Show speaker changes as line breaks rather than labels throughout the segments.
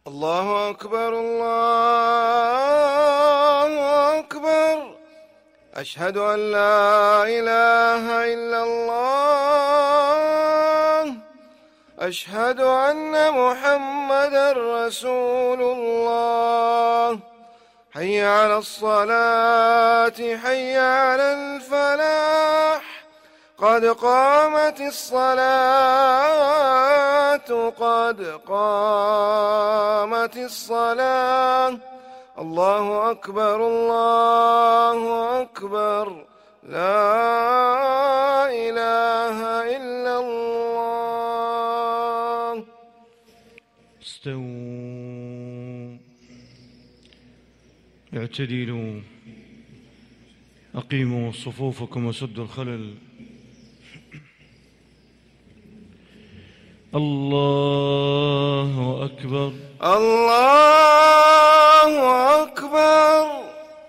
الله أكبر الله أكبر. أشهد أن لا إله إلا الله. أشهد أن محمدا رسول الله. حي على الصلاة حي على الفلاح. قد قامت الصلاة قد قامت الصلاة. الله أكبر الله أكبر. لا إله إلا الله.
استووا اعتدلوا أقيموا صفوفكم وسدوا الخلل. الله أكبر
الله أكبر.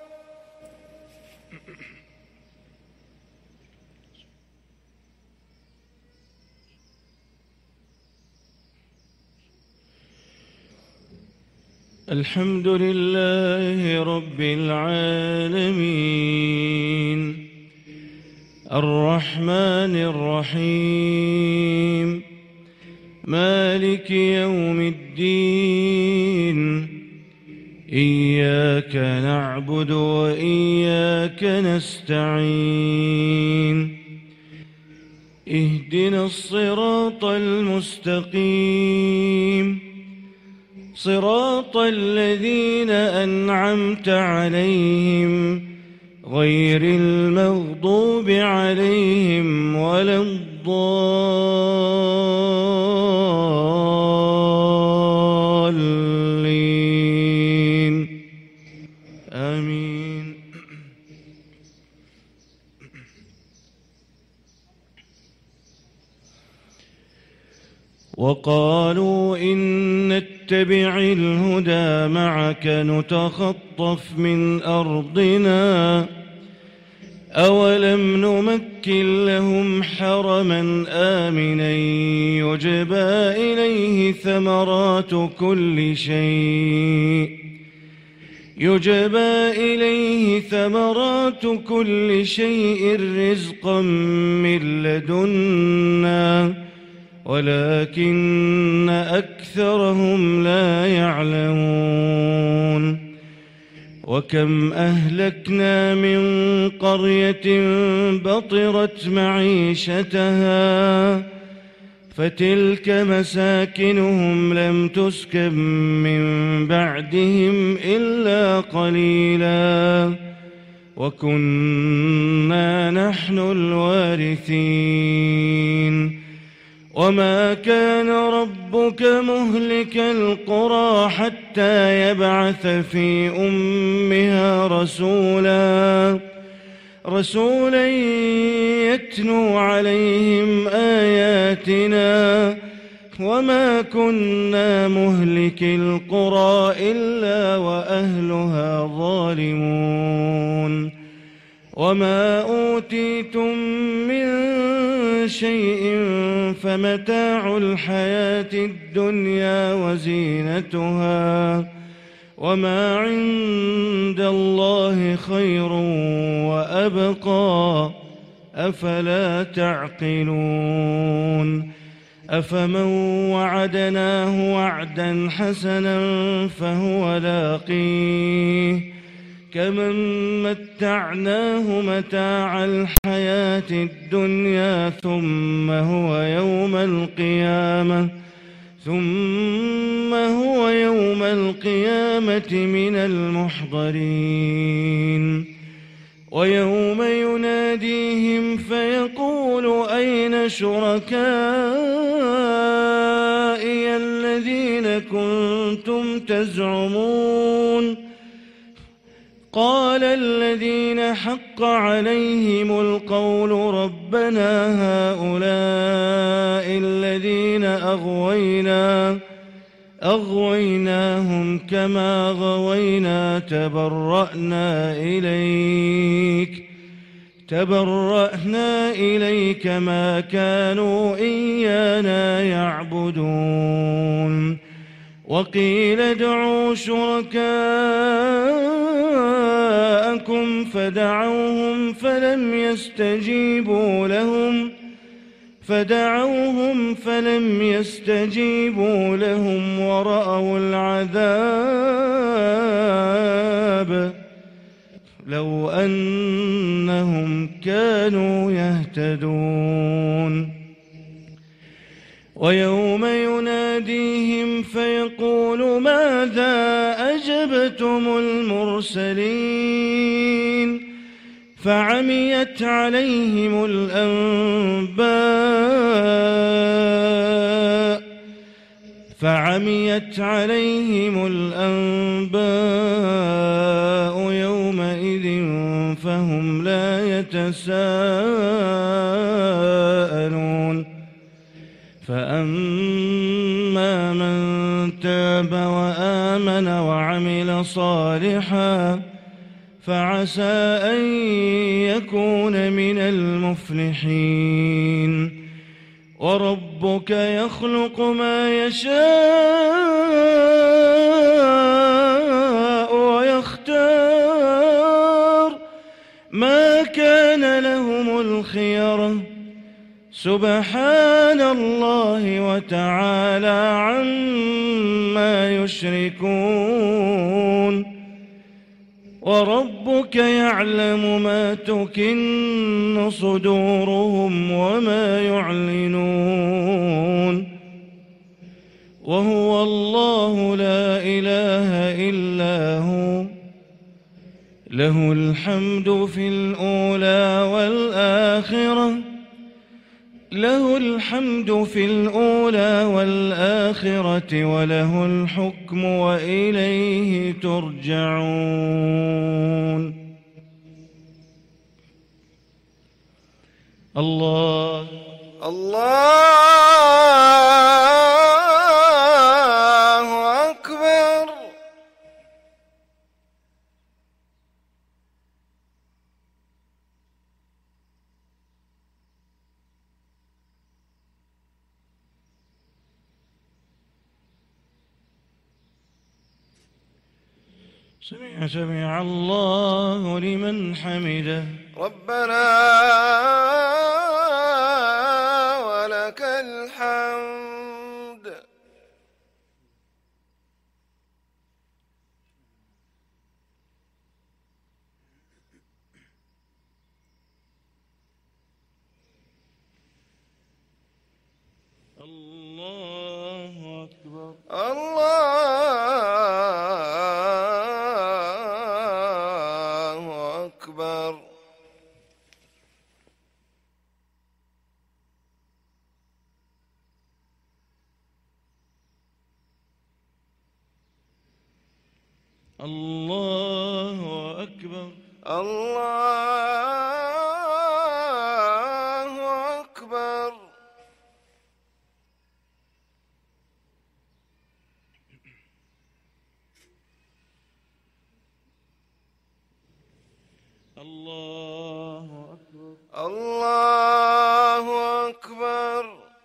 الحمد لله رب العالمين الرحمن الرحيم مالك يوم الدين. إياك نعبد وإياك نستعين. اهدنا الصراط المستقيم صراط الذين أنعمت عليهم غير المغضوب عليهم ولا الضالين. آمين. وقالوا إن نتبع الهدى معك نتخطف من أرضنا أولم نمكن لهم حرما آمنا يجبى إليه ثمرات كل شيء رزقا من لدنا ولكن أكثرهم لا يعلمون. وكم أهلكنا من قرية بطرت معيشتها فتلك مساكنهم لم تسكن من بعدهم إلا قليلا وكنا نحن الوارثين. وما كان ربك مهلك القرى حتى يبعث في أمها رسولا يتلو عليهم آياتنا وما كنا مهلك القرى إلا وأهلها ظالمون. وما أوتيتم من شيء فمتاع الحياة الدنيا وزينتها وما عند الله خير وأبقى أفلا تعقلون. أفمن وعدناه وعدا حسنا فهو لاقيه كمن متعناه متاع الحياة الدنيا ثم هو يوم القيامة من المحضرين. ويوم يناديهم فيقول أين شركائي الذين كنتم تزعمون قال الذين حق عليهم القول ربنا هؤلاء الذين أغويناهم كما غوينا تبرأنا إليك ما كانوا إيانا يعبدون. وقيل ادعوا شركاءكم فدعوهم فلم يستجيبوا لهم ورأوا العذاب لو أنهم كانوا يهتدون. ويوم يناديهم فيقول ماذا أجبتم المرسلين فعميت عليهم الأنباء يومئذ فهم لا يتساءلون. فأما من تاب وآمن وعمل صالحا فعسى أن يكون من المفلحين. وربك يخلق ما يشاء ويختار ما كان لهم الخيرة سبحان الله وتعالى عما يشركون. وربك يعلم ما تكن صدورهم وما يعلنون. وهو الله لا إله إلا هو له الحمد في الأولى والآخرة وله الحكم وإليه ترجعون. الله
أكبر.
سمع الله لمن حمده.
ربنا ولك الحمد.
الله أكبر.
الله أكبر.
الله أكبر.
الله أكبر.
الله أكبر.
الله أكبر.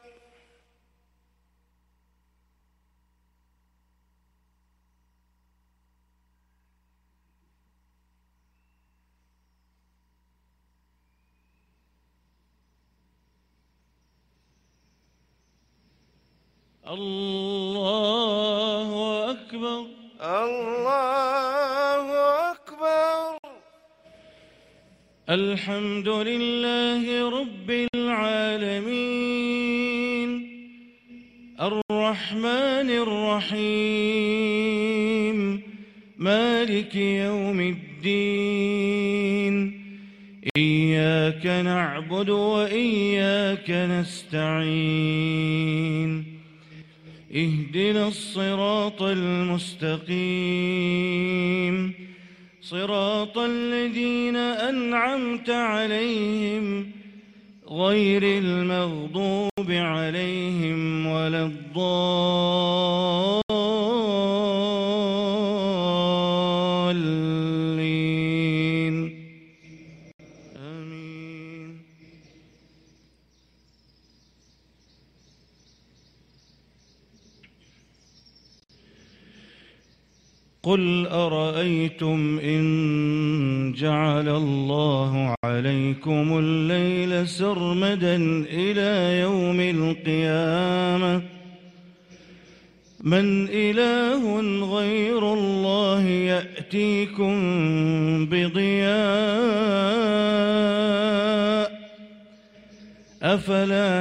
الله أكبر.
الله أكبر.
الحمد لله رب العالمين الرحمن الرحيم مالك يوم الدين. إياك نعبد وإياك نستعين. اهدنا الصراط المستقيم صراط الذين أنعمت عليهم غير المغضوب عليهم ولا الضالين. آمين. قل أرأيتم إن جعل الله عليكم الليل سرمدا إلى يوم القيامة من إله غير الله يأتيكم بضياء أفلا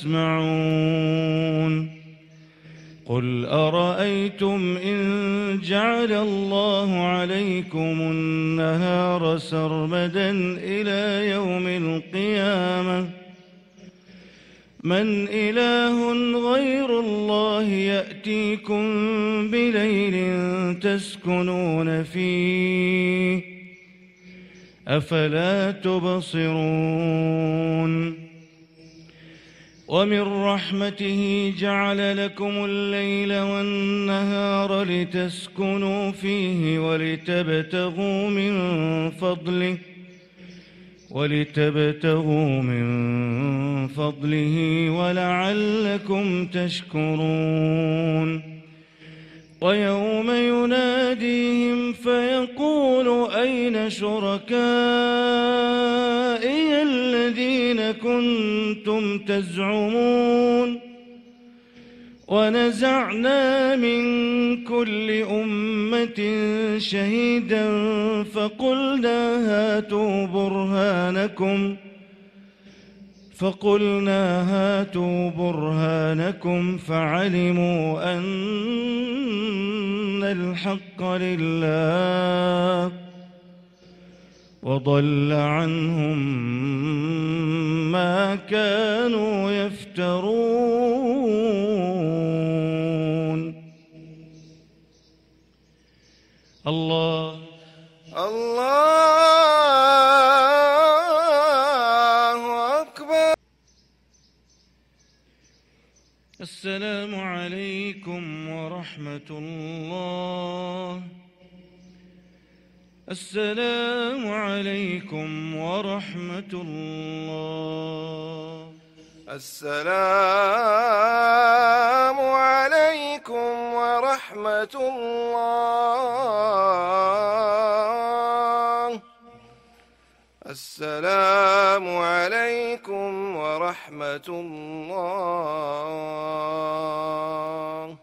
تسمعون قل أرأيتم إن جعل الله عليكم النهار سرمدا إلى يوم القيامة من إله غير الله يأتيكم بليل تسكنون فيه أفلا تبصرون ومن رحمته جعل لكم الليل والنهار لتسكنوا فيه ولتبتغوا من فضله ولعلكم تشكرون ويوم يناديهم فيقول أين شركائي الذين كنتم تزعمون ونزعنا من كل أمة شهيدا فقلنا هاتوا برهانكم فعلموا أن الحق لله وضل عنهم ما كانوا يفترون الله
أكبر.
السلام عليكم ورحمة الله. السلام عليكم ورحمة الله.
السلام عليكم ورحمة الله. السلام عليكم ورحمة الله.